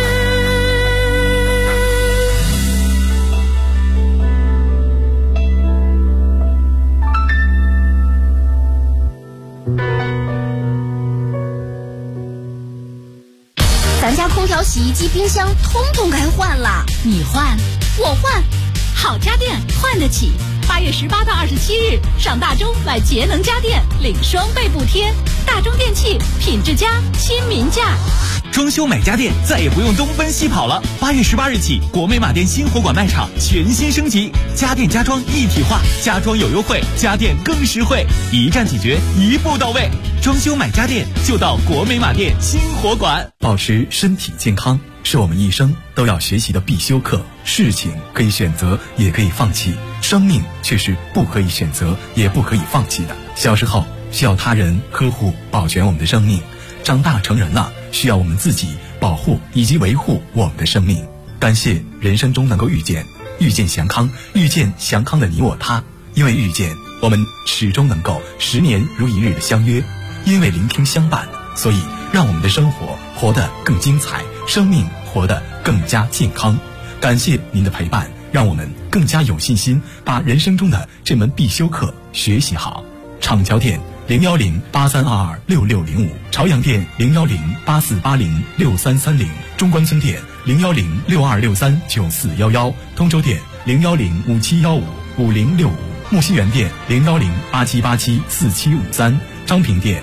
咱家空调、洗衣机、冰箱通通该换了，你换，我换，好家电换得起。8月18到27日，上大中买节能家电，领双倍补贴。大中电器，品质佳，亲民价。 装修买家电再也不用东奔西跑了。8月18日起，国美马店新火馆卖场全新升级，家电家装一体化，家装有优惠，家电更实惠，一站解决，一步到位。装修买家电就到国美马店新火馆。 保持身体健康是我们一生都要学习的必修课。事情可以选择，也可以放弃，生命却是不可以选择，也不可以放弃的。小时候需要他人呵护保全我们的生命，长大成人了，需要我们自己保护以及维护我们的生命。感谢人生中能够遇见祥康，遇见祥康的你我他。因为遇见，我们始终能够10年如一日的相约；因为聆听相伴，所以让我们的生活活得更精彩，生命活得更加健康。感谢您的陪伴，让我们更加有信心把人生中的这门必修课学习好。厂桥店01083226605，朝阳店01084806330，中关村店01062639411，通州店01057155065，木樨园店01087874753，张平店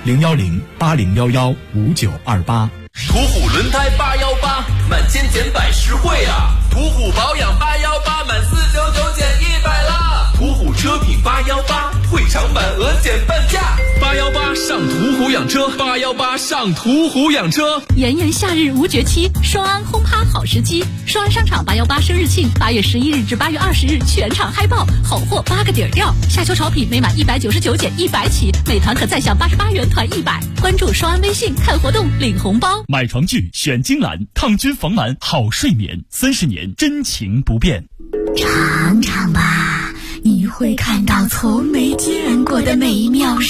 01080115928。 途虎轮胎818，满千减百实惠啊！途虎保养818，满499减100啦！途虎车品818，退场版额减半价。818上途虎养车，818上途虎养车。 炎炎夏日无绝期，双安轰趴好时机。双安商场818生日庆，8月11日至8月20日全场嗨爆，好货8个底儿掉。夏秋潮品每满199减100起，每团可再享88元团100。关注双安微信看活动领红包。 买床具选金兰，抗菌防螨好睡眠，30年真情不变。 尝尝吧，你会看到从没见过的美妙。